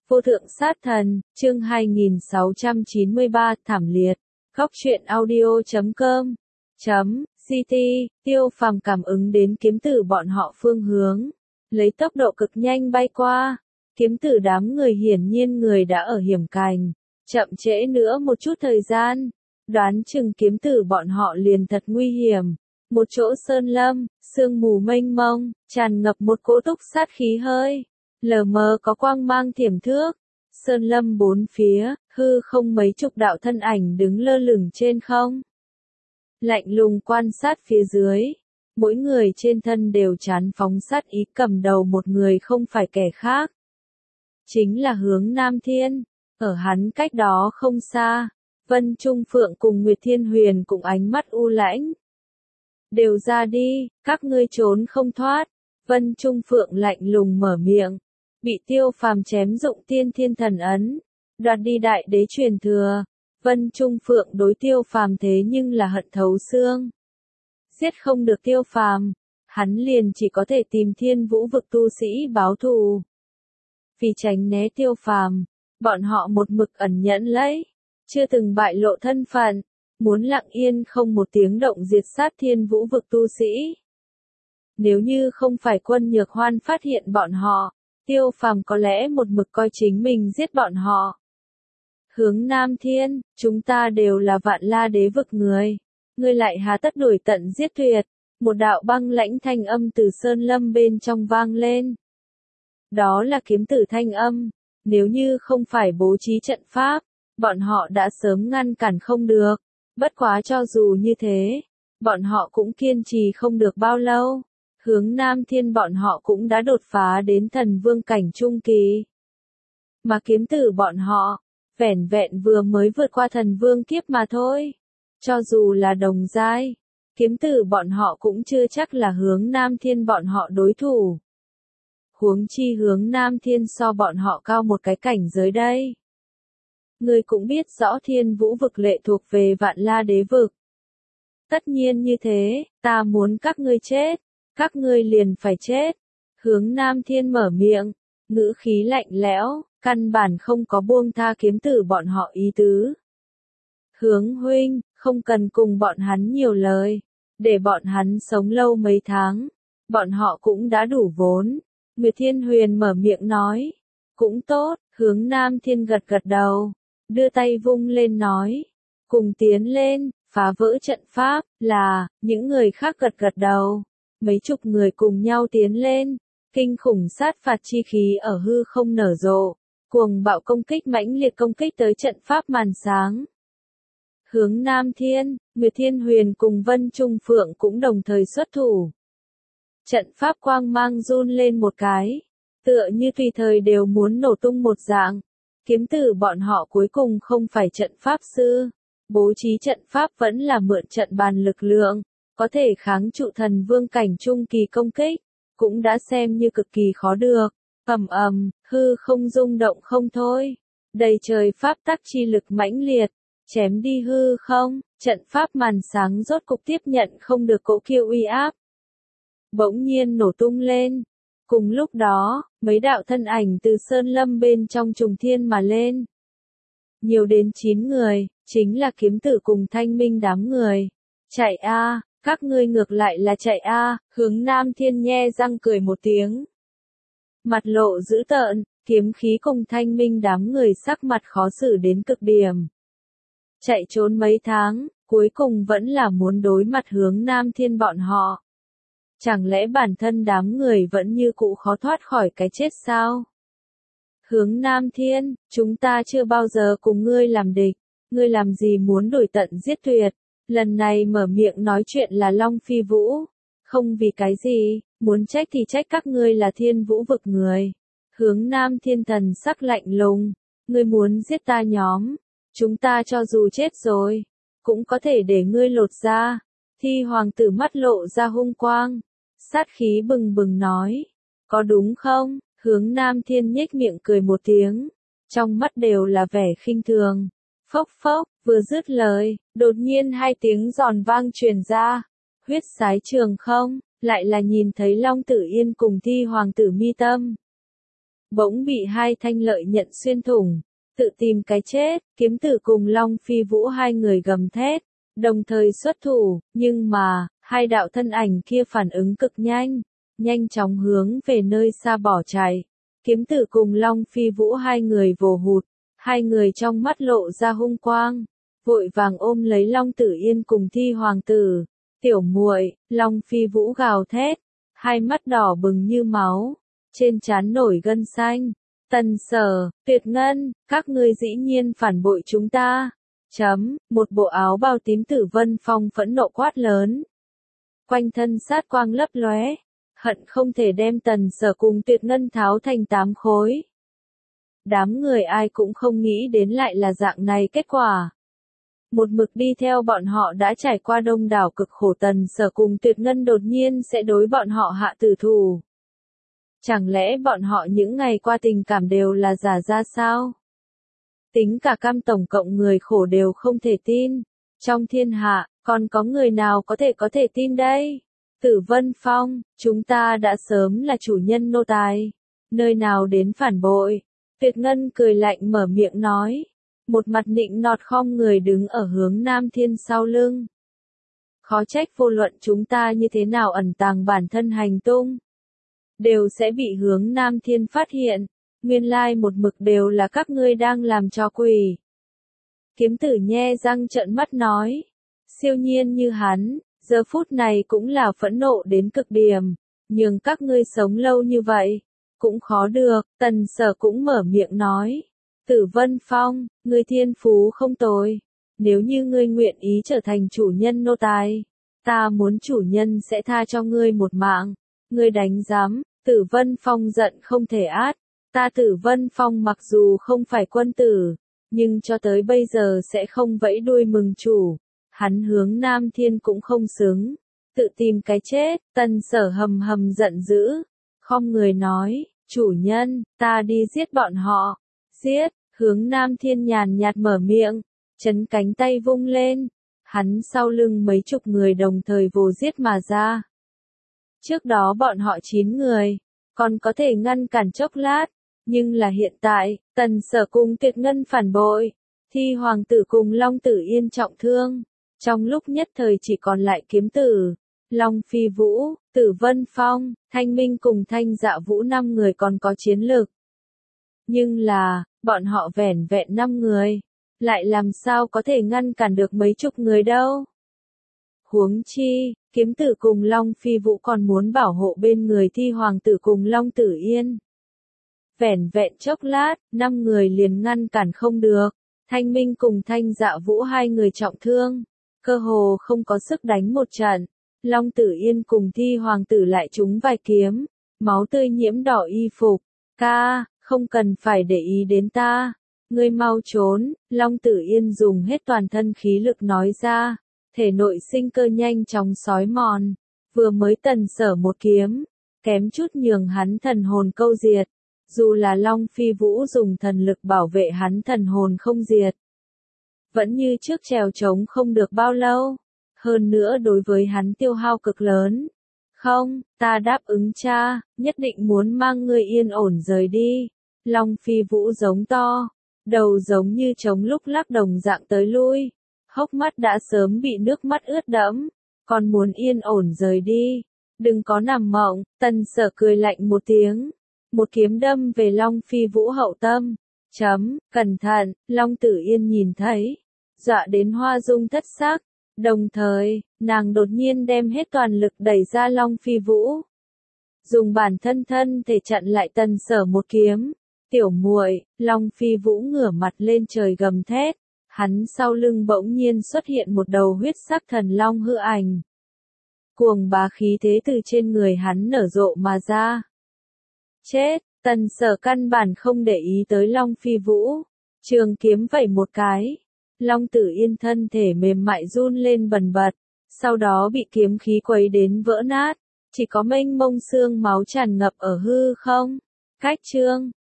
Vô thượng sát thần, chương 2693, thảm liệt. Góc truyện audio.com .ct, Tiêu Phàm cảm ứng đến kiếm tử bọn họ phương hướng, lấy tốc độ cực nhanh bay qua. Kiếm tử đám người hiển nhiên người đã ở hiểm cảnh, chậm trễ nữa một chút thời gian, đoán chừng kiếm tử bọn họ liền thật nguy hiểm. Một chỗ sơn lâm, sương mù mênh mông, tràn ngập một cỗ túc sát khí hơi, lờ mờ có quang mang thiểm thước. Sơn lâm bốn phía, hư không mấy chục đạo thân ảnh đứng lơ lửng trên không. Lạnh lùng quan sát phía dưới, mỗi người trên thân đều trán phóng sát ý, cầm đầu một người không phải kẻ khác. Chính là Hướng Nam Thiên, ở hắn cách đó không xa, Vân Trung Phượng cùng Nguyệt Thiên Huyền cùng ánh mắt u lãnh. Đều ra đi, các ngươi trốn không thoát. Vân Trung Phượng lạnh lùng mở miệng, bị Tiêu Phàm chém dụng tiên thiên thần ấn, đoạt đi đại đế truyền thừa. Vân Trung Phượng đối Tiêu Phàm thế nhưng là hận thấu xương. Giết không được Tiêu Phàm, hắn liền chỉ có thể tìm Thiên Vũ vực tu sĩ báo thù. Vì tránh né Tiêu Phàm, bọn họ một mực ẩn nhẫn lấy, chưa từng bại lộ thân phận, muốn lặng yên không một tiếng động diệt sát Thiên Vũ vực tu sĩ. Nếu như không phải Quân Nhược Hoan phát hiện bọn họ, Tiêu Phàm có lẽ một mực coi chính mình giết bọn họ. Hướng Nam Thiên, chúng ta đều là Vạn La đế vực người, ngươi lại hà tất đuổi tận giết tuyệt. Một đạo băng lãnh thanh âm từ sơn lâm bên trong vang lên. Đó là kiếm tử thanh âm, nếu như không phải bố trí trận pháp, bọn họ đã sớm ngăn cản không được. Bất quá cho dù như thế, bọn họ cũng kiên trì không được bao lâu. Hướng Nam Thiên bọn họ cũng đã đột phá đến thần vương cảnh trung kỳ. Mà kiếm tử bọn họ, vẻn vẹn vừa mới vượt qua thần vương kiếp mà thôi. Cho dù là đồng giai, kiếm tử bọn họ cũng chưa chắc là Hướng Nam Thiên bọn họ đối thủ. Huống chi Hướng Nam Thiên so bọn họ cao một cái cảnh giới đây. Ngươi cũng biết rõ Thiên Vũ vực lệ thuộc về Vạn La đế vực. Tất nhiên như thế, ta muốn các ngươi chết, các ngươi liền phải chết. Hướng Nam Thiên mở miệng, ngữ khí lạnh lẽo, căn bản không có buông tha kiếm tử bọn họ ý tứ. Hướng huynh, không cần cùng bọn hắn nhiều lời, để bọn hắn sống lâu mấy tháng, bọn họ cũng đã đủ vốn. Nguyệt Thiên Huyền mở miệng nói, cũng tốt. Hướng Nam Thiên gật gật đầu, đưa tay vung lên nói, cùng tiến lên, phá vỡ trận pháp. Là, những người khác gật gật đầu, mấy chục người cùng nhau tiến lên, kinh khủng sát phạt chi khí ở hư không nở rộ, cuồng bạo công kích mãnh liệt công kích tới trận pháp màn sáng. Hướng Nam Thiên, Nguyệt Thiên Huyền cùng Vân Trung Phượng cũng đồng thời xuất thủ. Trận pháp quang mang run lên một cái, tựa như tùy thời đều muốn nổ tung một dạng. Kiếm tử bọn họ cuối cùng không phải trận pháp sư, bố trí trận pháp vẫn là mượn trận bàn lực lượng, có thể kháng trụ thần vương cảnh trung kỳ công kích, cũng đã xem như cực kỳ khó được. Ầm ầm, hư không rung động không thôi, đầy trời pháp tắc chi lực mãnh liệt, chém đi hư không, trận pháp màn sáng rốt cục tiếp nhận không được cỗ kiêu uy áp. Bỗng nhiên nổ tung lên. Cùng lúc đó, mấy đạo thân ảnh từ sơn lâm bên trong trùng thiên mà lên. Nhiều đến 9 người, chính là kiếm tử cùng thanh minh đám người. Chạy a, các ngươi ngược lại là chạy a. Hướng Nam Thiên nhe răng cười một tiếng. Mặt lộ dữ tợn, kiếm khí cùng thanh minh đám người sắc mặt khó xử đến cực điểm. Chạy trốn mấy tháng, cuối cùng vẫn là muốn đối mặt Hướng Nam Thiên bọn họ. Chẳng lẽ bản thân đám người vẫn như cũ khó thoát khỏi cái chết sao? Hướng Nam Thiên, chúng ta chưa bao giờ cùng ngươi làm địch, ngươi làm gì muốn đuổi tận giết tuyệt? Lần này mở miệng nói chuyện là Long Phi Vũ, không vì cái gì, muốn trách thì trách các ngươi là Thiên Vũ vực người. Hướng Nam Thiên thần sắc lạnh lùng, ngươi muốn giết ta nhóm, chúng ta cho dù chết rồi, cũng có thể để ngươi lột ra. Thi hoàng tử mắt lộ ra hung quang, sát khí bừng bừng nói, có đúng không? Hướng Nam Thiên nhếch miệng cười một tiếng, trong mắt đều là vẻ khinh thường. Phốc phốc, vừa dứt lời, đột nhiên hai tiếng giòn vang truyền ra, huyết sái trường không, lại là nhìn thấy Long Tử Yên cùng Thi hoàng tử Mi Tâm. bỗng bị hai thanh lợi nhận xuyên thủng, tự tìm cái chết. Kiếm Tử cùng Long Phi Vũ hai người gầm thét, đồng thời xuất thủ, nhưng mà, hai đạo thân ảnh kia phản ứng cực nhanh, nhanh chóng hướng về nơi xa bỏ chạy. Kiếm Tử cùng Long Phi Vũ hai người vồ hụt, hai người trong mắt lộ ra hung quang, vội vàng ôm lấy Long Tử Yên cùng Thi Hoàng tử. Tiểu muội, Long Phi Vũ gào thét, hai mắt đỏ bừng như máu, trên trán nổi gân xanh. Tần Sở, Tuyệt Ngân, các ngươi dĩ nhiên phản bội chúng ta. Một bộ áo bào tím Tử Vân Phong phẫn nộ quát lớn. Quanh thân sát quang lấp lóe, hận không thể đem Tần Sở cùng Tuyệt Ngân tháo thành 8 khối. Đám người ai cũng không nghĩ đến lại là dạng này kết quả. Một mực đi theo bọn họ đã trải qua đông đảo cực khổ, Tần Sở cùng Tuyệt Ngân đột nhiên sẽ đối bọn họ hạ tử thủ. Chẳng lẽ bọn họ những ngày qua tình cảm đều là giả ra sao? Tính cả cam tổng cộng người khổ đều không thể tin. Trong thiên hạ, còn có người nào có thể tin đây? Tử Vân Phong, chúng ta đã sớm là chủ nhân nô tài. Nơi nào đến phản bội? Tuyệt Ngân cười lạnh mở miệng nói. Một mặt nịnh nọt khom người đứng ở hướng Nam Thiên sau lưng. Khó trách vô luận chúng ta như thế nào ẩn tàng bản thân hành tung, đều sẽ bị hướng Nam Thiên phát hiện. Nguyên lai một mực đều là các ngươi đang làm trò quỷ. Kiếm Tử nhe răng trợn mắt nói. Siêu nhiên như hắn, giờ phút này cũng là phẫn nộ đến cực điểm. Nhưng các ngươi sống lâu như vậy, cũng khó được. Tần Sở cũng mở miệng nói. Tử Vân Phong, ngươi thiên phú không tồi. Nếu như ngươi nguyện ý trở thành chủ nhân nô tài, ta muốn chủ nhân sẽ tha cho ngươi một mạng. Ngươi đánh giám. Tử Vân Phong giận không thể át. Ta Tử Vân Phong mặc dù không phải quân tử, nhưng cho tới bây giờ sẽ không vẫy đuôi mừng chủ. Hắn hướng Nam Thiên cũng không xứng, tự tìm cái chết. Tần Sở hầm hầm giận dữ, khom người nói, chủ nhân, ta đi giết bọn họ. Giết, hướng Nam Thiên nhàn nhạt mở miệng, chấn cánh tay vung lên, hắn sau lưng mấy chục người đồng thời vồ giết mà ra. Trước đó bọn họ 9 người, còn có thể ngăn cản chốc lát, nhưng là hiện tại, Tần Sở cùng Tuyệt Ngân phản bội, Thi Hoàng tử cùng Long Tử Yên trọng thương, trong lúc nhất thời chỉ còn lại Kiếm Tử, Long Phi Vũ, Tử Vân Phong, Thanh Minh cùng Thanh Dạ Vũ 5 người còn có chiến lực. Nhưng là, bọn họ vẻn vẹn 5 người, lại làm sao có thể ngăn cản được mấy chục người đâu. Huống chi, Kiếm Tử cùng Long Phi Vũ còn muốn bảo hộ bên người Thi Hoàng tử cùng Long Tử Yên. Vẻn vẹn chốc lát, 5 người liền ngăn cản không được. Thanh Minh cùng Thanh Dạ Vũ 2 người trọng thương, cơ hồ không có sức đánh một trận. Long Tử Yên cùng Thi Hoàng tử lại trúng vài kiếm, máu tươi nhiễm đỏ y phục. Ca, không cần phải để ý đến ta, ngươi mau trốn. Long Tử Yên dùng hết toàn thân khí lực nói ra, thể nội sinh cơ nhanh chóng xói mòn. Vừa mới Tần Sở một kiếm, kém chút nhường hắn thần hồn câu diệt. Dù là Long Phi Vũ dùng thần lực bảo vệ hắn thần hồn không diệt, vẫn như trước trèo trống không được bao lâu. Hơn nữa đối với hắn tiêu hao cực lớn. Không, ta đáp ứng cha, nhất định muốn mang ngươi yên ổn rời đi. Long Phi Vũ giống to, đầu giống như trống lúc lắc đồng dạng tới lui, hốc mắt đã sớm bị nước mắt ướt đẫm, còn muốn yên ổn rời đi. Đừng có nằm mộng. Tần Sở cười lạnh một tiếng, một kiếm đâm về Long Phi Vũ hậu tâm. Cẩn thận. Long Tử Yên nhìn thấy, dọa đến hoa dung thất sắc, đồng thời, nàng đột nhiên đem hết toàn lực đẩy ra Long Phi Vũ, dùng bản thân thân thể chặn lại Tần Sở một kiếm. Tiểu muội. Long Phi Vũ ngửa mặt lên trời gầm thét, hắn sau lưng bỗng nhiên xuất hiện một đầu huyết sắc thần long hư ảnh. Cuồng bá khí thế từ trên người hắn nở rộ mà ra. Chết. Tần Sở căn bản không để ý tới Long Phi Vũ, trường kiếm vẩy một cái, Long Tử Yên thân thể mềm mại run lên bần bật, sau đó bị kiếm khí quấy đến vỡ nát, chỉ có mênh mông xương máu tràn ngập ở hư không. Cách chương